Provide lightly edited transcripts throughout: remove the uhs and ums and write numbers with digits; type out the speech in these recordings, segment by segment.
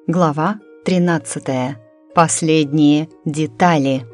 Глава 13. Последние детали.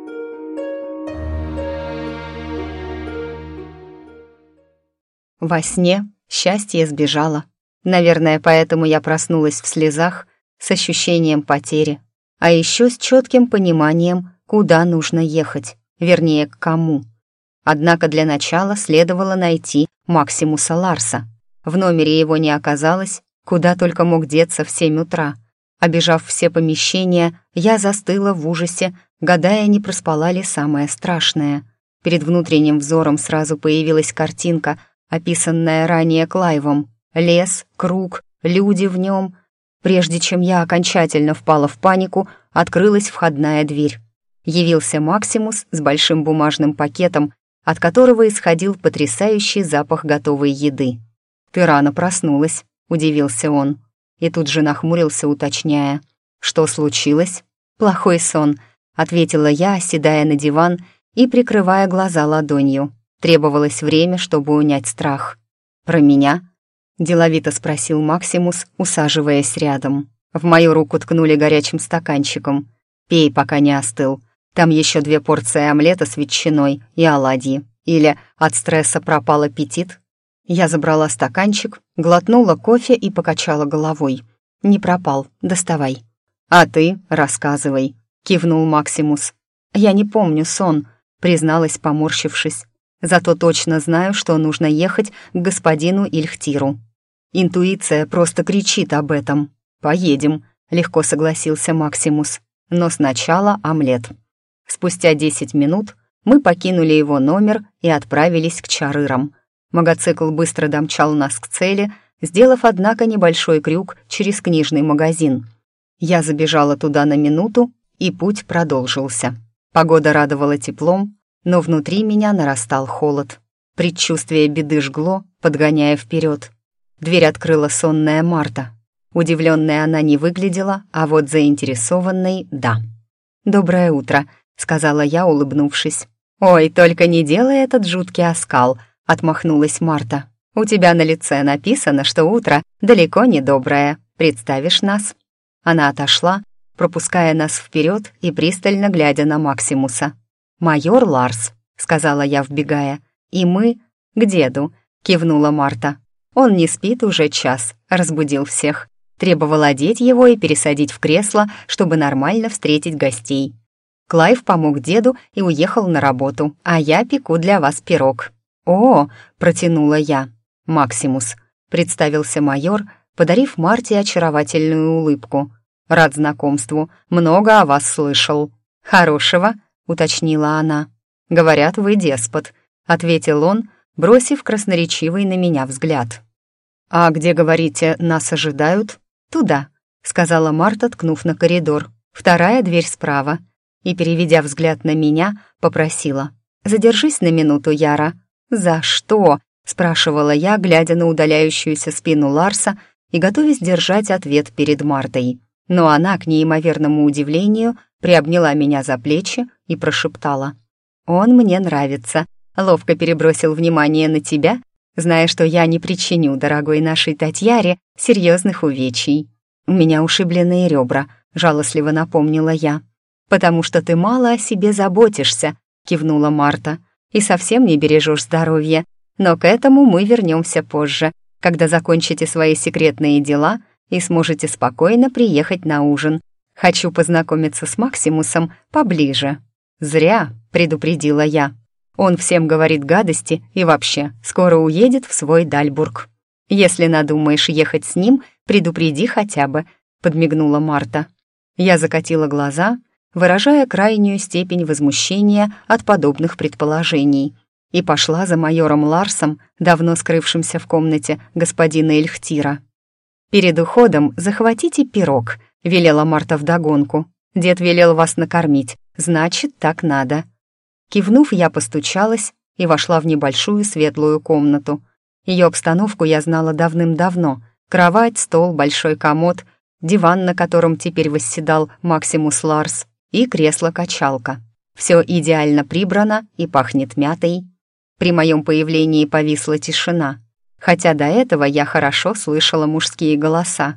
Во сне счастье сбежало. Наверное, поэтому я проснулась в слезах, с ощущением потери, а еще с четким пониманием, куда нужно ехать, вернее, к кому. Однако для начала следовало найти Максимуса Ларса. В номере его не оказалось, куда только мог деться в 7 утра. Обежав все помещения, я застыла в ужасе, гадая, не проспала ли самое страшное. Перед внутренним взором сразу появилась картинка, описанная ранее Клайвом. Лес, круг, люди в нем. Прежде чем я окончательно впала в панику, открылась входная дверь. Явился Максимус с большим бумажным пакетом, от которого исходил потрясающий запах готовой еды. «Ты рано проснулась», — удивился он. И тут же нахмурился, уточняя. «Что случилось?» «Плохой сон», — ответила я, оседая на диван и прикрывая глаза ладонью. Требовалось время, чтобы унять страх. «Про меня?» — деловито спросил Максимус, усаживаясь рядом. В мою руку ткнули горячим стаканчиком. «Пей, пока не остыл. Там еще 2 порции омлета с ветчиной и оладьи. Или от стресса пропал аппетит?» Я забрала стаканчик, глотнула кофе и покачала головой. «Не пропал, доставай». «А ты рассказывай», — кивнул Максимус. «Я не помню сон», — призналась, поморщившись. «Зато точно знаю, что нужно ехать к господину Ильхтиру. Интуиция просто кричит об этом». «Поедем», — легко согласился Максимус. «Но сначала омлет». Спустя 10 минут мы покинули его номер и отправились к Чарырам. Мотоцикл быстро домчал нас к цели, сделав, однако, небольшой крюк через книжный магазин. Я забежала туда на минуту, и путь продолжился. Погода радовала теплом, но внутри меня нарастал холод. Предчувствие беды жгло, подгоняя вперед. Дверь открыла сонная Марта. Удивленной она не выглядела, а вот заинтересованной — да. «Доброе утро», — сказала я, улыбнувшись. «Ой, только не делай этот жуткий оскал», — отмахнулась Марта. «У тебя на лице написано, что утро далеко не доброе. Представишь нас?» Она отошла, пропуская нас вперед и пристально глядя на Максимуса. «Майор Ларс», — сказала я, вбегая. «И мы к деду», — кивнула Марта. «Он не спит уже час», — разбудил всех. Требовал одеть его и пересадить в кресло, чтобы нормально встретить гостей. Клайв помог деду и уехал на работу, а я пеку для вас пирог. «О!» — протянула я. «Максимус», — представился майор, подарив Марте очаровательную улыбку. «Рад знакомству, много о вас слышал». «Хорошего?» — уточнила она. «Говорят, вы деспот», — ответил он, бросив красноречивый на меня взгляд. «А где, говорите, нас ожидают?» «Туда», — сказала Марта, ткнув на коридор. «Вторая дверь справа». И, переведя взгляд на меня, попросила. «Задержись на минуту, Яра». «За что?» — спрашивала я, глядя на удаляющуюся спину Ларса и готовясь держать ответ перед Мартой. Но она, к неимоверному удивлению, приобняла меня за плечи и прошептала. «Он мне нравится. Ловко перебросил внимание на тебя, зная, что я не причиню дорогой нашей Татьяре серьезных увечий». «У меня ушибленные ребра», — жалостливо напомнила я. «Потому что ты мало о себе заботишься», — кивнула Марта. «И совсем не бережешь здоровье. Но к этому мы вернемся позже, когда закончите свои секретные дела и сможете спокойно приехать на ужин. Хочу познакомиться с Максимусом поближе». «Зря», — предупредила я. «Он всем говорит гадости и вообще скоро уедет в свой Дальбург. Если надумаешь ехать с ним, предупреди хотя бы», — подмигнула Марта. Я закатила глаза, выражая крайнюю степень возмущения от подобных предположений, и пошла за майором Ларсом, давно скрывшимся в комнате господина Ильхтира. «Перед уходом захватите пирог», — велела Марта вдогонку. «Дед велел вас накормить, значит, так надо». Кивнув, я постучалась и вошла в небольшую светлую комнату. Ее обстановку я знала давным-давно. Кровать, стол, большой комод, диван, на котором теперь восседал Максимус Ларс, и кресло-качалка. Все идеально прибрано и пахнет мятой. При моем появлении повисла тишина, хотя до этого я хорошо слышала мужские голоса.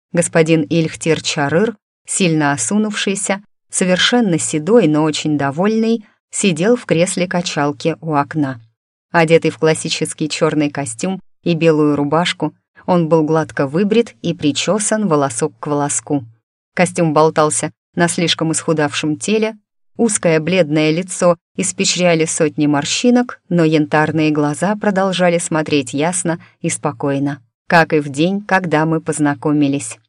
Господин Ильхтир Чарыр, сильно осунувшийся, совершенно седой, но очень довольный, сидел в кресле качалки у окна. Одетый в классический черный костюм и белую рубашку, он был гладко выбрит и причесан волосок к волоску. Костюм болтался на слишком исхудавшем теле, узкое бледное лицо испещряли сотни морщинок, но янтарные глаза продолжали смотреть ясно и спокойно, как и в день, когда мы познакомились.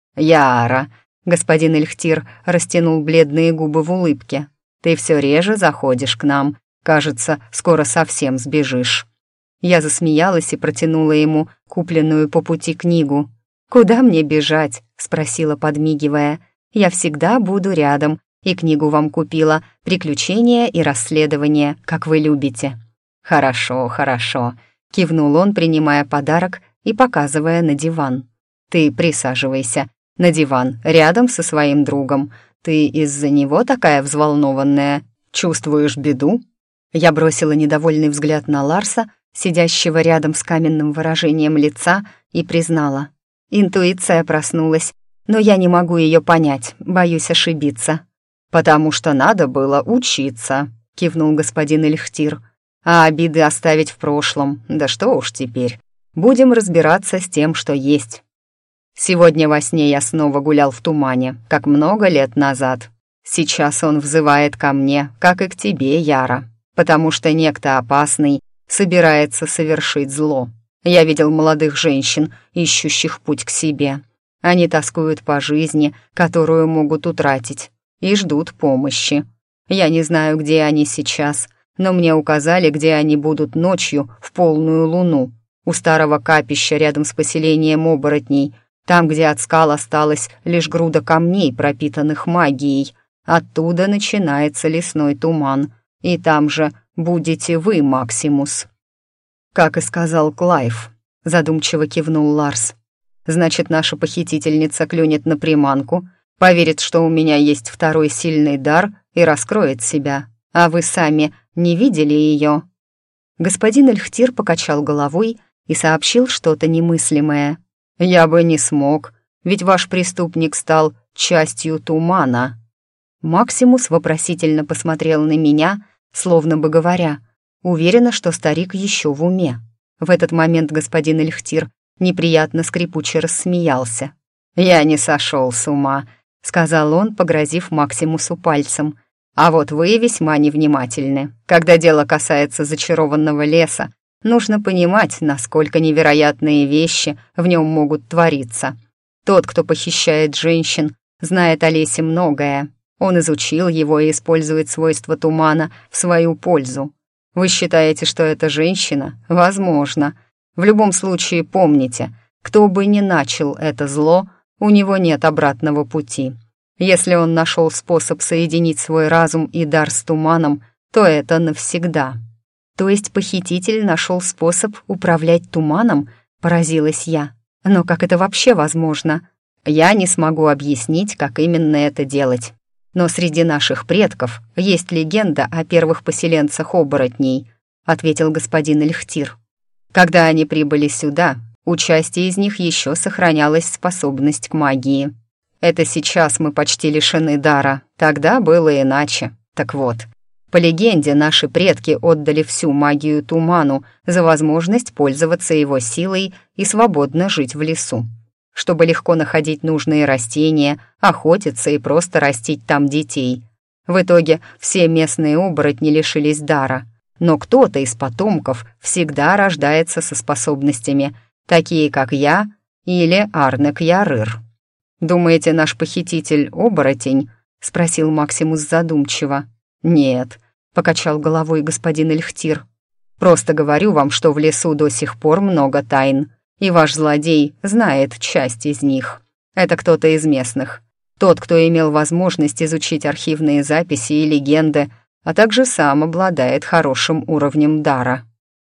«Яра», — господин Ильхтир растянул бледные губы в улыбке, «ты все реже заходишь к нам. Кажется, скоро совсем сбежишь». Я засмеялась и протянула ему купленную по пути книгу. «Куда мне бежать?» — спросила, подмигивая. «Я всегда буду рядом, и книгу вам купила «Приключения и расследования», как вы любите». «Хорошо, хорошо», — кивнул он, принимая подарок и показывая на диван. «Ты присаживайся на диван рядом со своим другом. Ты из-за него такая взволнованная? Чувствуешь беду?» Я бросила недовольный взгляд на Ларса, сидящего рядом с каменным выражением лица, и признала. Интуиция проснулась, но я не могу ее понять, боюсь ошибиться. «Потому что надо было учиться», — кивнул господин Ильхтир. «А обиды оставить в прошлом, да что уж теперь. Будем разбираться с тем, что есть. Сегодня во сне я снова гулял в тумане, как много лет назад. Сейчас он взывает ко мне, как и к тебе, Яра, потому что некто опасный собирается совершить зло. Я видел молодых женщин, ищущих путь к себе. Они тоскуют по жизни, которую могут утратить, и ждут помощи. Я не знаю, где они сейчас, но мне указали, где они будут ночью в полную луну, у старого капища рядом с поселением оборотней, там, где от скал осталась лишь груда камней, пропитанных магией. Оттуда начинается лесной туман, и там же будете вы, Максимус». «Как и сказал Клайв», — задумчиво кивнул Ларс. «Значит, наша похитительница клюнет на приманку, поверит, что у меня есть второй сильный дар и раскроет себя. А вы сами не видели ее?» Господин Эльхтир покачал головой и сообщил что-то немыслимое. «Я бы не смог, ведь ваш преступник стал частью тумана». Максимус вопросительно посмотрел на меня, словно бы говоря, уверена, что старик еще в уме. В этот момент господин Эльхтир неприятно скрипуче рассмеялся. «Я не сошел с ума», — сказал он, погрозив Максимусу пальцем. «А вот вы весьма невнимательны. Когда дело касается зачарованного леса, нужно понимать, насколько невероятные вещи в нем могут твориться. Тот, кто похищает женщин, знает о лесе многое. Он изучил его и использует свойства тумана в свою пользу. Вы считаете, что это женщина? Возможно. В любом случае помните, кто бы ни начал это зло, у него нет обратного пути. Если он нашел способ соединить свой разум и дар с туманом, то это навсегда». «То есть похититель нашел способ управлять туманом?» — поразилась я. «Но как это вообще возможно?» «Я не смогу объяснить, как именно это делать. Но среди наших предков есть легенда о первых поселенцах оборотней», — ответил господин Эльхтир. «Когда они прибыли сюда, у части из них еще сохранялась способность к магии. Это сейчас мы почти лишены дара, тогда было иначе. Так вот, по легенде, наши предки отдали всю магию туману за возможность пользоваться его силой и свободно жить в лесу. Чтобы легко находить нужные растения, охотиться и просто растить там детей. В итоге все местные оборотни лишились дара, но кто-то из потомков всегда рождается со способностями, такие как я или Арнек Ярыр. «Думаете, наш похититель — оборотень?» — спросил Максимус задумчиво. «Нет», — покачал головой господин Эльхтир. «Просто говорю вам, что в лесу до сих пор много тайн, и ваш злодей знает часть из них. Это кто-то из местных. Тот, кто имел возможность изучить архивные записи и легенды, а также сам обладает хорошим уровнем дара».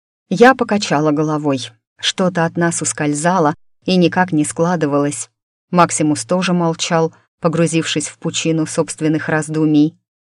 Я покачала головой. Что-то от нас ускользало и никак не складывалось. Максимус тоже молчал, погрузившись в пучину собственных раздумий.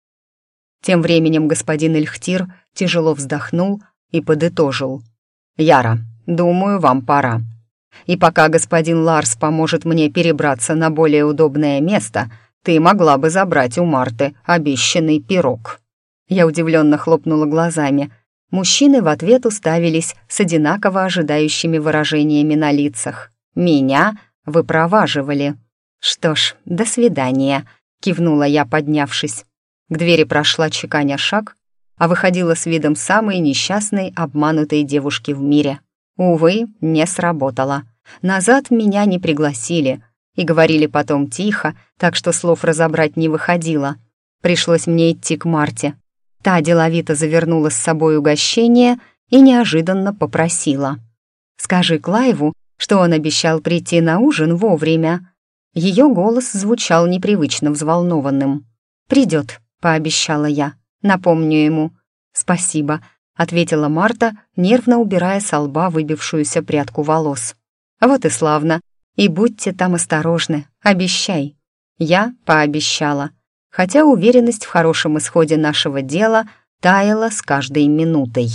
Тем временем господин Эльхтир тяжело вздохнул и подытожил. «Яра, думаю, вам пора. И пока господин Ларс поможет мне перебраться на более удобное место, ты могла бы забрать у Марты обещанный пирог». Я удивленно хлопнула глазами. Мужчины в ответ уставились с одинаково ожидающими выражениями на лицах. Меня выпроваживали. «Что ж, до свидания», — кивнула я, поднявшись. К двери прошла, чеканя шаг, а выходила с видом самой несчастной, обманутой девушки в мире. Увы, не сработало. Назад меня не пригласили и говорили потом тихо, так что слов разобрать не выходило. Пришлось мне идти к Марте. Та деловито завернула с собой угощение и неожиданно попросила: «Скажи Клайву, что он обещал прийти на ужин вовремя». Ее голос звучал непривычно взволнованным. «Придет», — пообещала я. «Напомню ему». «Спасибо», — ответила Марта, нервно убирая со лба выбившуюся прядку волос. «Вот и славно. И будьте там осторожны, обещай». Я пообещала, хотя уверенность в хорошем исходе нашего дела таяла с каждой минутой.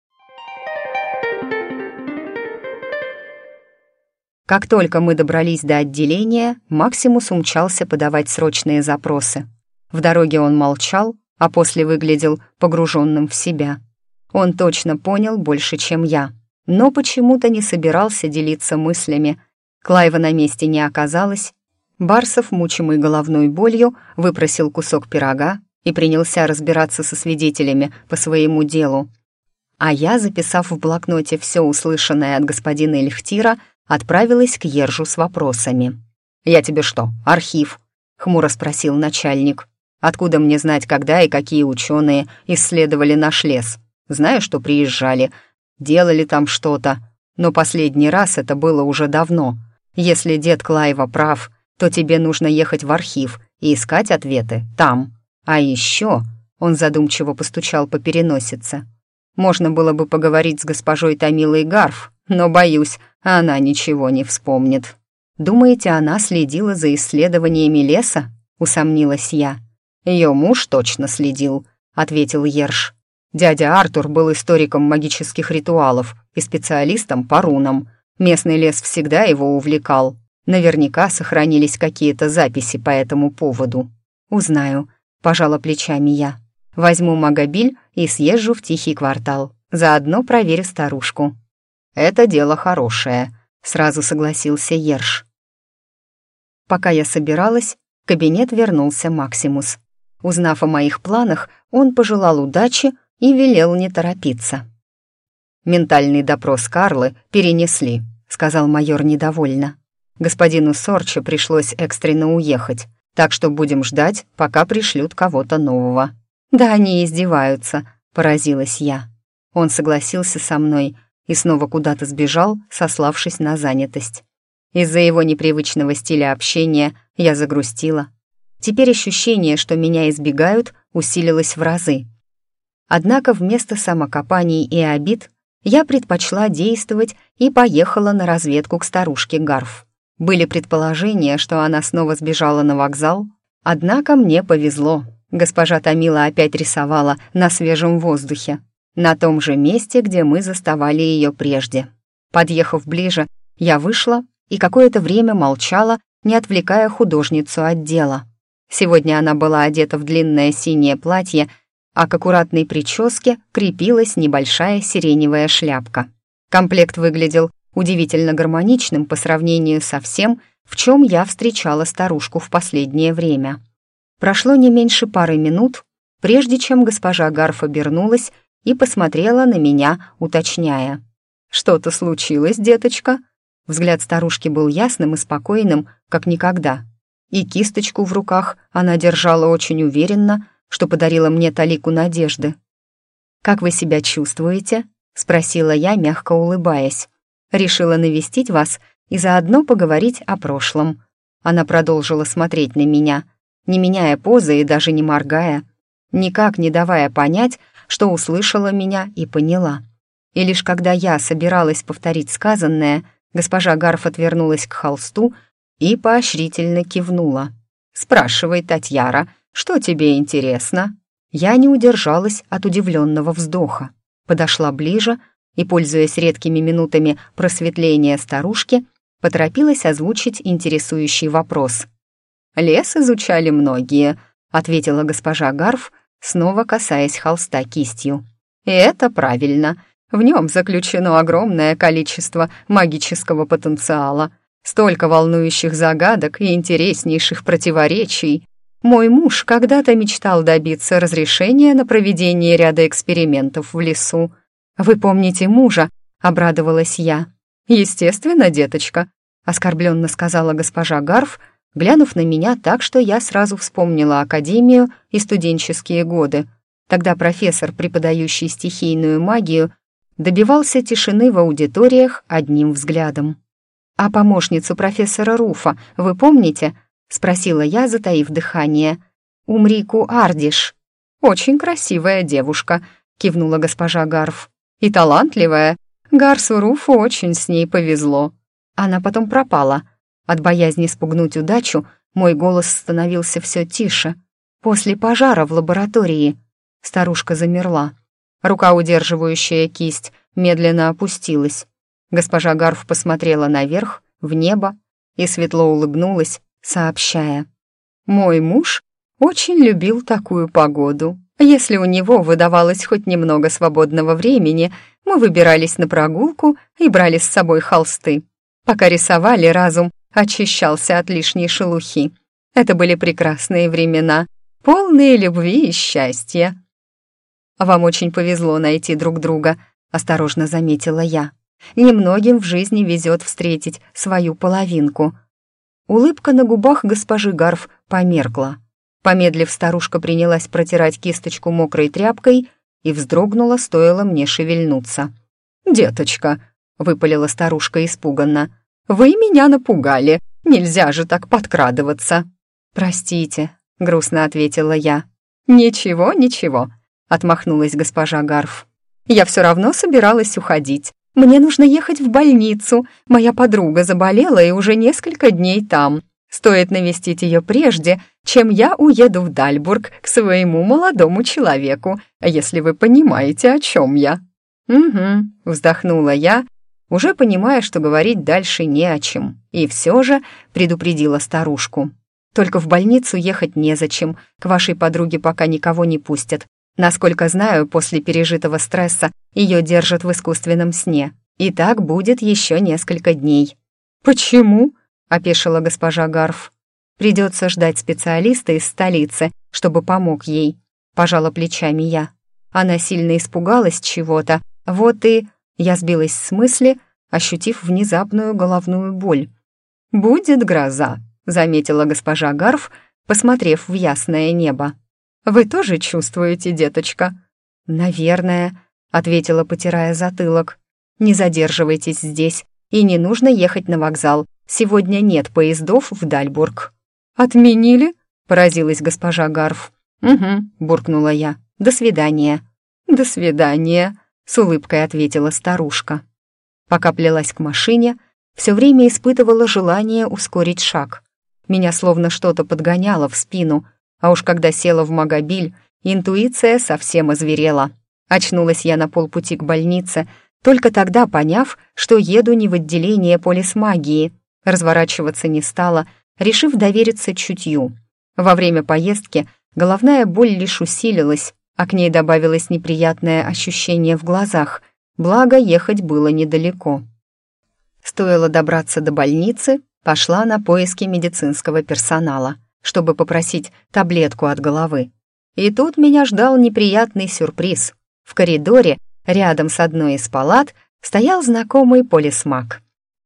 Как только мы добрались до отделения, Максимус умчался подавать срочные запросы. В дороге он молчал, а после выглядел погруженным в себя. Он точно понял больше, чем я, но почему-то не собирался делиться мыслями. Клайва на месте не оказалось. Барсов, мучимый головной болью, выпросил кусок пирога и принялся разбираться со свидетелями по своему делу. А я, записав в блокноте все услышанное от господина Эльхтира, отправилась к Ержу с вопросами. «Я тебе что, архив?» — хмуро спросил начальник. «Откуда мне знать, когда и какие ученые исследовали наш лес? Знаю, что приезжали, делали там что-то, но последний раз это было уже давно. Если дед Клайва прав, то тебе нужно ехать в архив и искать ответы там. А еще...» — он задумчиво постучал по переносице. «Можно было бы поговорить с госпожой Томилой Гарф, но, боюсь, она ничего не вспомнит». «Думаете, она следила за исследованиями леса?» — усомнилась я. «Ее муж точно следил», — ответил Ерш. «Дядя Артур был историком магических ритуалов и специалистом по рунам. Местный лес всегда его увлекал. Наверняка сохранились какие-то записи по этому поводу». «Узнаю», — пожала плечами я. «Возьму магобиль и съезжу в тихий квартал. Заодно проверю старушку». «Это дело хорошее», — сразу согласился Ерш. Пока я собиралась, в кабинет вернулся Максимус. Узнав о моих планах, он пожелал удачи и велел не торопиться. «Ментальный допрос Карлы перенесли», — сказал майор недовольно. «Господину Сорче пришлось экстренно уехать, так что будем ждать, пока пришлют кого-то нового». «Да они издеваются», — поразилась я. Он согласился со мной и снова куда-то сбежал, сославшись на занятость. Из-за его непривычного стиля общения я загрустила. Теперь ощущение, что меня избегают, усилилось в разы. Однако вместо самокопаний и обид я предпочла действовать и поехала на разведку к старушке Гарф. Были предположения, что она снова сбежала на вокзал, однако мне повезло. Госпожа Томила опять рисовала на свежем воздухе, на том же месте, где мы заставали ее прежде. Подъехав ближе, я вышла и какое-то время молчала, не отвлекая художницу от дела. Сегодня она была одета в длинное синее платье, а к аккуратной прическе крепилась небольшая сиреневая шляпка. Комплект выглядел удивительно гармоничным по сравнению со всем, в чем я встречала старушку в последнее время. Прошло не меньше пары минут, прежде чем госпожа Гарф обернулась и посмотрела на меня, уточняя. «Что-то случилось, деточка?» Взгляд старушки был ясным и спокойным, как никогда. И кисточку в руках она держала очень уверенно, что подарила мне талику надежды. «Как вы себя чувствуете?» — спросила я, мягко улыбаясь. «Решила навестить вас и заодно поговорить о прошлом». Она продолжила смотреть на меня, не меняя позы и даже не моргая, никак не давая понять, что услышала меня и поняла. И лишь когда я собиралась повторить сказанное, госпожа Гарф отвернулась к холсту и поощрительно кивнула. «Спрашивай, Татьяра, что тебе интересно?» Я не удержалась от удивленного вздоха. Подошла ближе и, пользуясь редкими минутами просветления старушки, поторопилась озвучить интересующий вопрос. «Лес изучали многие», — ответила госпожа Гарф, снова касаясь холста кистью. «И это правильно. В нем заключено огромное количество магического потенциала, столько волнующих загадок и интереснейших противоречий. Мой муж когда-то мечтал добиться разрешения на проведение ряда экспериментов в лесу. Вы помните мужа?» — обрадовалась я. «Естественно, деточка», — оскорбленно сказала госпожа Гарф, глянув на меня так, что я сразу вспомнила академию и студенческие годы. Тогда профессор, преподающий стихийную магию, добивался тишины в аудиториях одним взглядом. «А помощницу профессора Руфа вы помните?» — спросила я, затаив дыхание. «Умрику Ардиш». «Очень красивая девушка», — кивнула госпожа Гарф. «И талантливая. Гарсу Руфу очень с ней повезло. Она потом пропала». От боязни спугнуть удачу мой голос становился все тише. «После пожара в лаборатории». Старушка замерла. Рука, удерживающая кисть, медленно опустилась. Госпожа Гарф посмотрела наверх, в небо, и светло улыбнулась, сообщая. «Мой муж очень любил такую погоду. Если у него выдавалось хоть немного свободного времени, мы выбирались на прогулку и брали с собой холсты. Пока рисовали, разум очищался от лишней шелухи. Это были прекрасные времена, полные любви и счастья». «Вам очень повезло найти друг друга», — осторожно заметила я. «Немногим в жизни везет встретить свою половинку». Улыбка на губах госпожи Гарф померкла. Помедлив, старушка принялась протирать кисточку мокрой тряпкой и вздрогнула, стоило мне шевельнуться. «Деточка», — выпалила старушка испуганно, — «вы меня напугали, нельзя же так подкрадываться». «Простите», — грустно ответила я. «Ничего, ничего», — отмахнулась госпожа Гарф. «Я все равно собиралась уходить. Мне нужно ехать в больницу. Моя подруга заболела и уже несколько дней там. Стоит навестить ее прежде, чем я уеду в Дальбург к своему молодому человеку, если вы понимаете, о чем я». «Угу», — вздохнула я, уже понимая, что говорить дальше не о чем, и все же предупредила старушку. «Только в больницу ехать незачем, к вашей подруге пока никого не пустят. Насколько знаю, после пережитого стресса ее держат в искусственном сне. И так будет еще несколько дней». «Почему?» — опешила госпожа Гарф. «Придется ждать специалиста из столицы, чтобы помог ей», — пожала плечами я. Она сильно испугалась чего-то, вот и... Я сбилась с мысли, ощутив внезапную головную боль. «Будет гроза», — заметила госпожа Гарф, посмотрев в ясное небо. «Вы тоже чувствуете, деточка?» «Наверное», — ответила, потирая затылок. «Не задерживайтесь здесь, и не нужно ехать на вокзал. Сегодня нет поездов в Дальбург». «Отменили?» — поразилась госпожа Гарф. «Угу», — буркнула я. «До свидания». «До свидания», — с улыбкой ответила старушка. Пока плелась к машине, все время испытывала желание ускорить шаг. Меня словно что-то подгоняло в спину, а уж когда села в Магобиль, интуиция совсем озверела. Очнулась я на полпути к больнице, только тогда поняв, что еду не в отделение полисмагии. Разворачиваться не стала, решив довериться чутью. Во время поездки головная боль лишь усилилась, а к ней добавилось неприятное ощущение в глазах, благо ехать было недалеко. Стоило добраться до больницы, пошла на поиски медицинского персонала, чтобы попросить таблетку от головы. И тут меня ждал неприятный сюрприз. В коридоре, рядом с одной из палат, стоял знакомый полисмаг.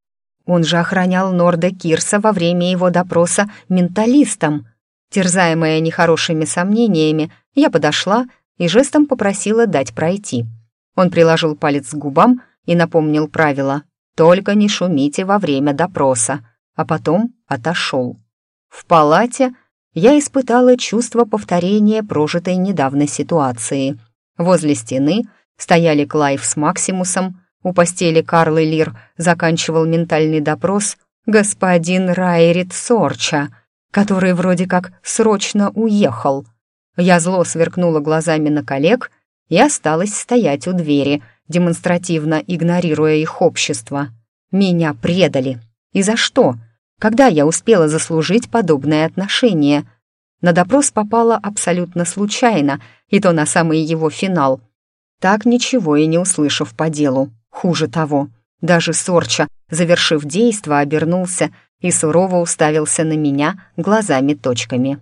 Он же охранял Норда Кирса во время его допроса менталистом. Терзаемая нехорошими сомнениями, я подошла и жестом попросила дать пройти. Он приложил палец к губам и напомнил правила: «Только не шумите во время допроса», а потом отошел. В палате я испытала чувство повторения прожитой недавно ситуации. Возле стены стояли Клайв с Максимусом, у постели Карл Лир заканчивал ментальный допрос господин Райрит Сорча, который вроде как срочно уехал. Я зло сверкнула глазами на коллег и осталась стоять у двери, демонстративно игнорируя их общество. Меня предали. И за что? Когда я успела заслужить подобное отношение? На допрос попала абсолютно случайно, и то на самый его финал. Так ничего и не услышав по делу. Хуже того, даже Сорча, завершив действо, обернулся и сурово уставился на меня глазами-точками.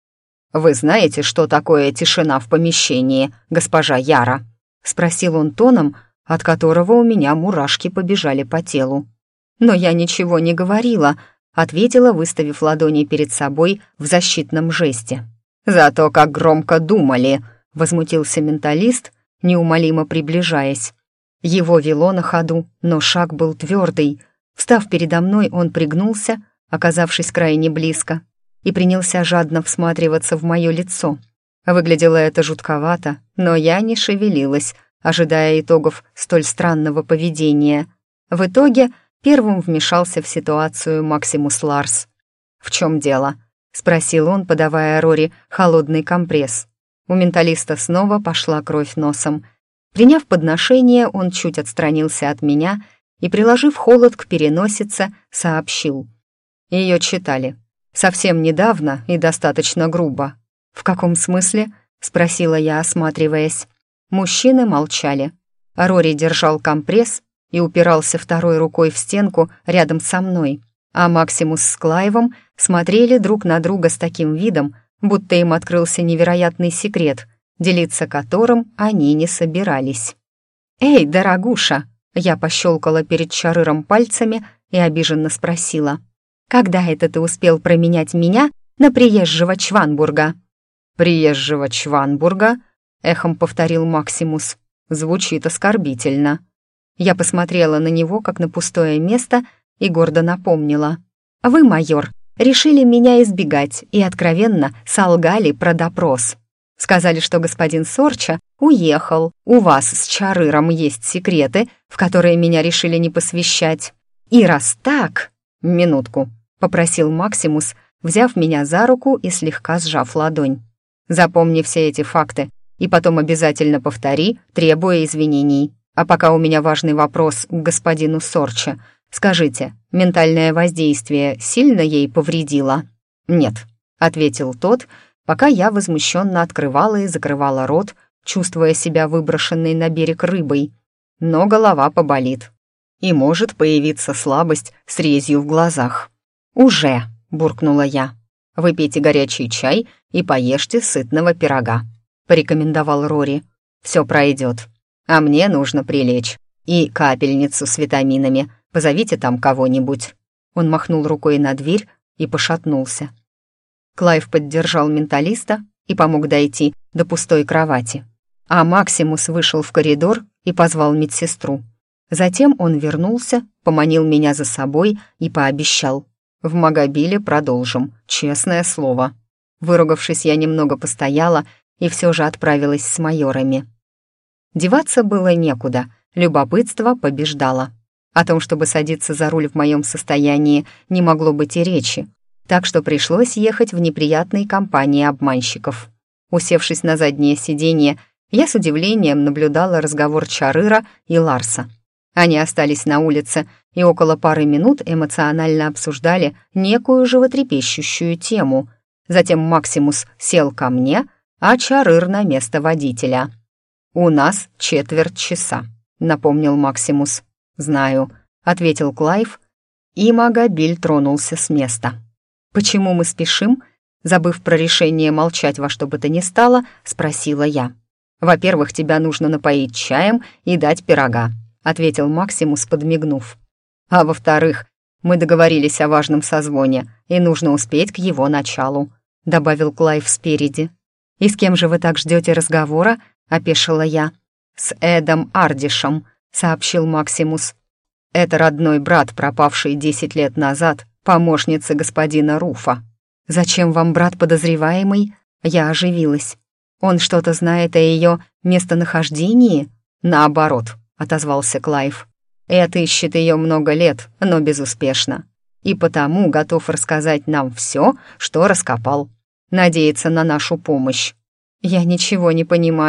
«Вы знаете, что такое тишина в помещении, госпожа Яра?» — спросил он тоном, от которого у меня мурашки побежали по телу. «Но я ничего не говорила», — ответила, выставив ладони перед собой в защитном жесте. «Зато как громко думали», — возмутился менталист, неумолимо приближаясь. Его вело на ходу, но шаг был твердый. Встав передо мной, он пригнулся, оказавшись крайне близко, и принялся жадно всматриваться в мое лицо. Выглядело это жутковато, но я не шевелилась, ожидая итогов столь странного поведения. В итоге первым вмешался в ситуацию Максимус Ларс. «В чем дело?» — спросил он, подавая Рори холодный компресс. У менталиста снова пошла кровь носом. Приняв подношение, он чуть отстранился от меня и, приложив холод к переносице, сообщил. Ее читали. Совсем недавно и достаточно грубо. «В каком смысле?» — спросила я, осматриваясь. Мужчины молчали. Рори держал компресс и упирался второй рукой в стенку рядом со мной, а Максимус с Клайвом смотрели друг на друга с таким видом, будто им открылся невероятный секрет, делиться которым они не собирались. «Эй, дорогуша!» — я пощелкала перед Чарыром пальцами и обиженно спросила. «Когда это ты успел променять меня на приезжего Чванбурга?» «Приезжего Чванбурга?» — эхом повторил Максимус. «Звучит оскорбительно». Я посмотрела на него, как на пустое место, и гордо напомнила. «Вы, майор, решили меня избегать и откровенно солгали про допрос. Сказали, что господин Сорча уехал, у вас с Чарыром есть секреты, в которые меня решили не посвящать. И раз так...» «Минутку», — попросил Максимус, взяв меня за руку и слегка сжав ладонь. «Запомни все эти факты и потом обязательно повтори, требуя извинений. А пока у меня важный вопрос к господину Сорча. Скажите, ментальное воздействие сильно ей повредило?» «Нет», — ответил тот, пока я возмущенно открывала и закрывала рот, чувствуя себя выброшенной на берег рыбой. «Но голова поболит. И может появиться слабость с резью в глазах». «Уже», — буркнула я. «Выпейте горячий чай и поешьте сытного пирога», — порекомендовал Рори. «Все пройдет. А мне нужно прилечь. И капельницу с витаминами. Позовите там кого-нибудь». Он махнул рукой на дверь и пошатнулся. Клайв поддержал менталиста и помог дойти до пустой кровати. А Максимус вышел в коридор и позвал медсестру. Затем он вернулся, поманил меня за собой и пообещал. «В Магобиле продолжим, честное слово». Выругавшись, я немного постояла и все же отправилась с майорами. Деваться было некуда, любопытство побеждало. О том, чтобы садиться за руль в моем состоянии, не могло быть и речи, так что пришлось ехать в неприятной компании обманщиков. Усевшись на заднее сиденье, я с удивлением наблюдала разговор Чарыра и Ларса. Они остались на улице и около пары минут эмоционально обсуждали некую животрепещущую тему. Затем Максимус сел ко мне, а Чарыр на место водителя. «У нас четверть часа», — напомнил Максимус. «Знаю», — ответил Клайв, и Магобиль тронулся с места. «Почему мы спешим?» Забыв про решение молчать во что бы то ни стало, спросила я. «Во-первых, тебя нужно напоить чаем и дать пирога», — ответил Максимус, подмигнув. «А во-вторых, мы договорились о важном созвоне, и нужно успеть к его началу», — добавил Клайв спереди. «И с кем же вы так ждете разговора?» — опешила я. «С Эдом Ардишем», — сообщил Максимус. «Это родной брат, пропавший 10 лет назад, помощницы господина Руфа». «Зачем вам брат подозреваемый?» Я оживилась. «Он что-то знает о ее местонахождении?» «Наоборот», — отозвался Клайв. «Эд ищет ее много лет, но безуспешно. И потому готов рассказать нам все, что раскопал. Надеется на нашу помощь». «Я ничего не понимаю»,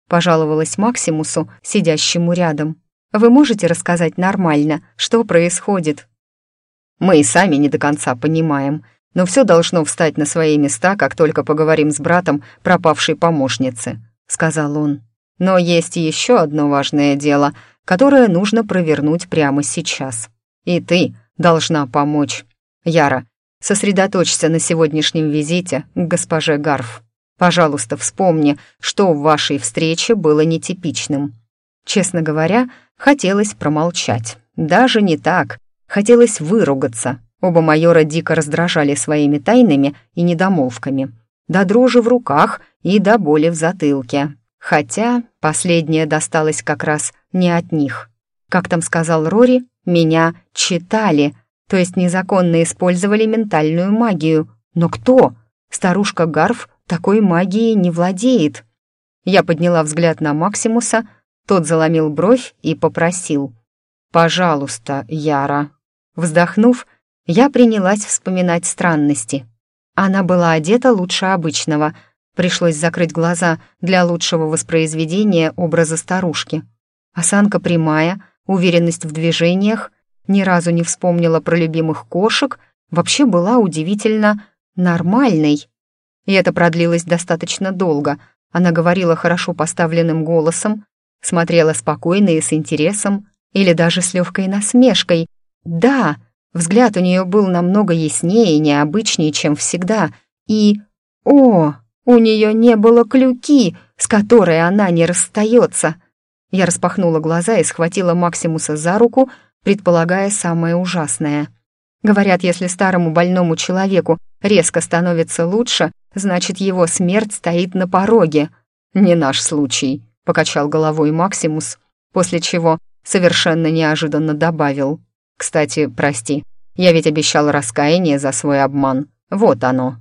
пожаловалась Максимусу, сидящему рядом. «Вы можете рассказать нормально, что происходит?» «Мы и сами не до конца понимаем, но все должно встать на свои места, как только поговорим с братом пропавшей помощницы», — сказал он. «Но есть еще одно важное дело, которое нужно провернуть прямо сейчас. И ты должна помочь. Яра, сосредоточься на сегодняшнем визите к госпоже Гарф. Пожалуйста, вспомни, что в вашей встрече было нетипичным». Честно говоря, хотелось промолчать. Даже не так. Хотелось выругаться. Оба майора дико раздражали своими тайнами и недомолвками. До дрожи в руках и до боли в затылке. Хотя последнее досталось как раз не от них. Как там сказал Рори, меня читали, то есть незаконно использовали ментальную магию. Но кто? Старушка Гарф такой магией не владеет. Я подняла взгляд на Максимуса, тот заломил бровь и попросил: «Пожалуйста, Яра». Вздохнув, я принялась вспоминать странности. Она была одета лучше обычного. Пришлось закрыть глаза для лучшего воспроизведения образа старушки. Осанка прямая, уверенность в движениях, ни разу не вспомнила про любимых кошек, вообще была удивительно нормальной. И это продлилось достаточно долго. Она говорила хорошо поставленным голосом, смотрела спокойно и с интересом, или даже с легкой насмешкой. Да, взгляд у нее был намного яснее и необычнее, чем всегда. И... у нее не было клюки, с которой она не расстается. Я распахнула глаза и схватила Максимуса за руку, предполагая самое ужасное. Говорят, если старому больному человеку резко становится лучше, значит, его смерть стоит на пороге. «Не наш случай», — покачал головой Максимус, после чего совершенно неожиданно добавил: «Кстати, прости, я ведь обещал раскаяние за свой обман. Вот оно».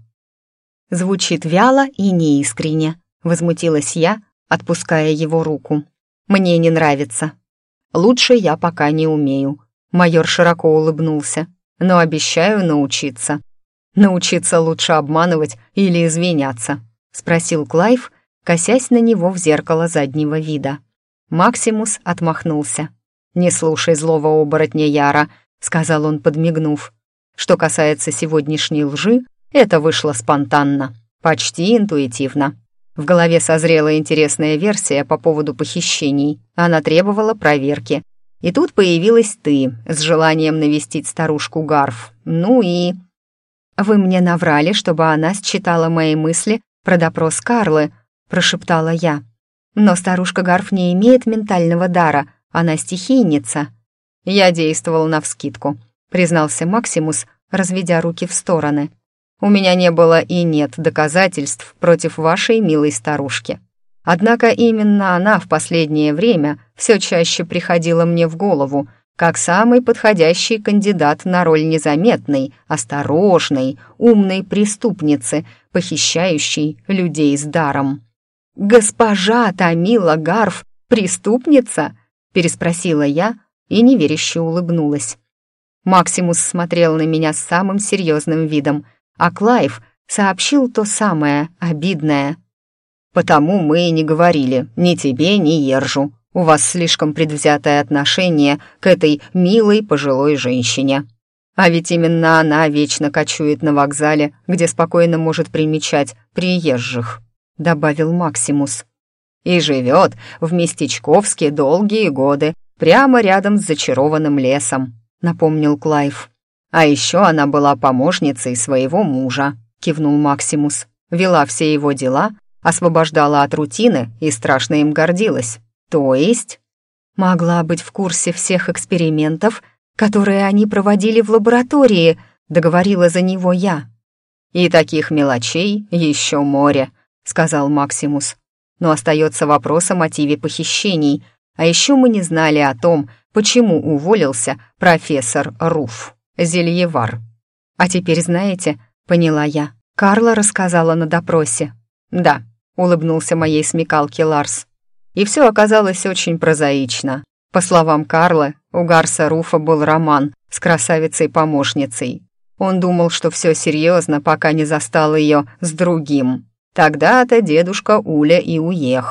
Звучит вяло и неискренне, возмутилась я, отпуская его руку. «Мне не нравится. Лучше я пока не умею». Майор широко улыбнулся. «Но обещаю научиться». «Научиться лучше обманывать или извиняться?» — спросил Клайв, косясь на него в зеркало заднего вида. Максимус отмахнулся. «Не слушай злого оборотня Яра», — сказал он, подмигнув. «Что касается сегодняшней лжи, это вышло спонтанно, почти интуитивно. В голове созрела интересная версия по поводу похищений. Она требовала проверки. И тут появилась ты с желанием навестить старушку Гарф. Ну и...» «Вы мне наврали, чтобы она считала мои мысли про допрос Карлы», — прошептала я. «Но старушка Гарф не имеет ментального дара, она стихийница». «Я действовал навскидку», — признался Максимус, разведя руки в стороны. «У меня не было и нет доказательств против вашей милой старушки. Однако именно она в последнее время все чаще приходила мне в голову, как самый подходящий кандидат на роль незаметной, осторожной, умной преступницы, похищающей людей с даром». «Госпожа Тамила Гарф преступница?» — переспросила я и неверяще улыбнулась. Максимус смотрел на меня с самым серьезным видом, а Клайв сообщил то самое обидное. «Потому мы и не говорили ни тебе, ни Ержу. У вас слишком предвзятое отношение к этой милой пожилой женщине. А ведь именно она вечно кочует на вокзале, где спокойно может примечать приезжих», — добавил Максимус. «И живет в местечковске долгие годы, прямо рядом с зачарованным лесом», — напомнил Клайв. «А еще она была помощницей своего мужа», — кивнул Максимус. «Вела все его дела, освобождала от рутины и страшно им гордилась. То есть...» «Могла быть в курсе всех экспериментов, которые они проводили в лаборатории», — договорила за него я. «И таких мелочей еще море», — сказал Максимус. «Но остается вопрос о мотиве похищений, а еще мы не знали о том, почему уволился профессор Руф, зельевар». «А теперь знаете», — поняла я, — Карла рассказала на допросе. «Да», — улыбнулся моей смекалке Ларс. «И все оказалось очень прозаично. По словам Карлы, у Гарса Руфа был роман с красавицей-помощницей. Он думал, что все серьезно, пока не застал ее с другим. Тогда-то дедушка Уля и уехал,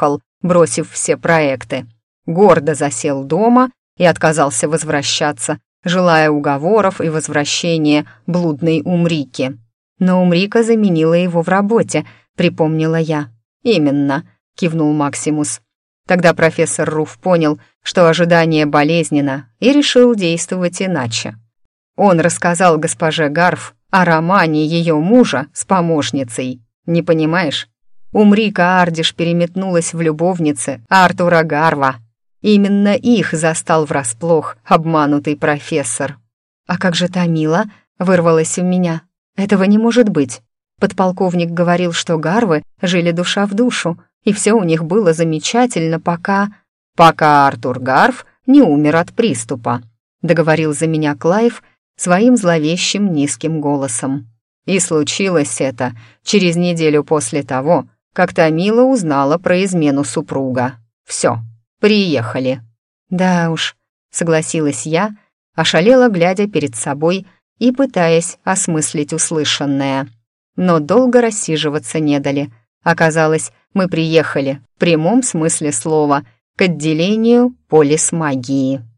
бросив все проекты. Гордо засел дома и отказался возвращаться, желая уговоров и возвращения блудной Умрики. Но Умрика заменила его в работе, припомнила я. «Именно», — кивнул Максимус. Тогда профессор Руф понял, что ожидание болезненно, и решил действовать иначе. Он рассказал госпоже Гарф о романе ее мужа с помощницей. Не понимаешь? Умрика Ардиш переметнулась в любовницы Артура Гарва. Именно их застал врасплох обманутый профессор. «А как же Тамила?» — вырвалось у меня. «Этого не может быть. Подполковник говорил, что Гарвы жили душа в душу, и все у них было замечательно, пока Артур Гарв не умер от приступа», — договорил за меня Клайв своим зловещим низким голосом. И случилось это через неделю после того, как Тамила узнала про измену супруга. Все, приехали. «Да уж», — согласилась я, ошалела, глядя перед собой и пытаясь осмыслить услышанное. Но долго рассиживаться не дали. Оказалось, мы приехали, в прямом смысле слова, к отделению полисмагии.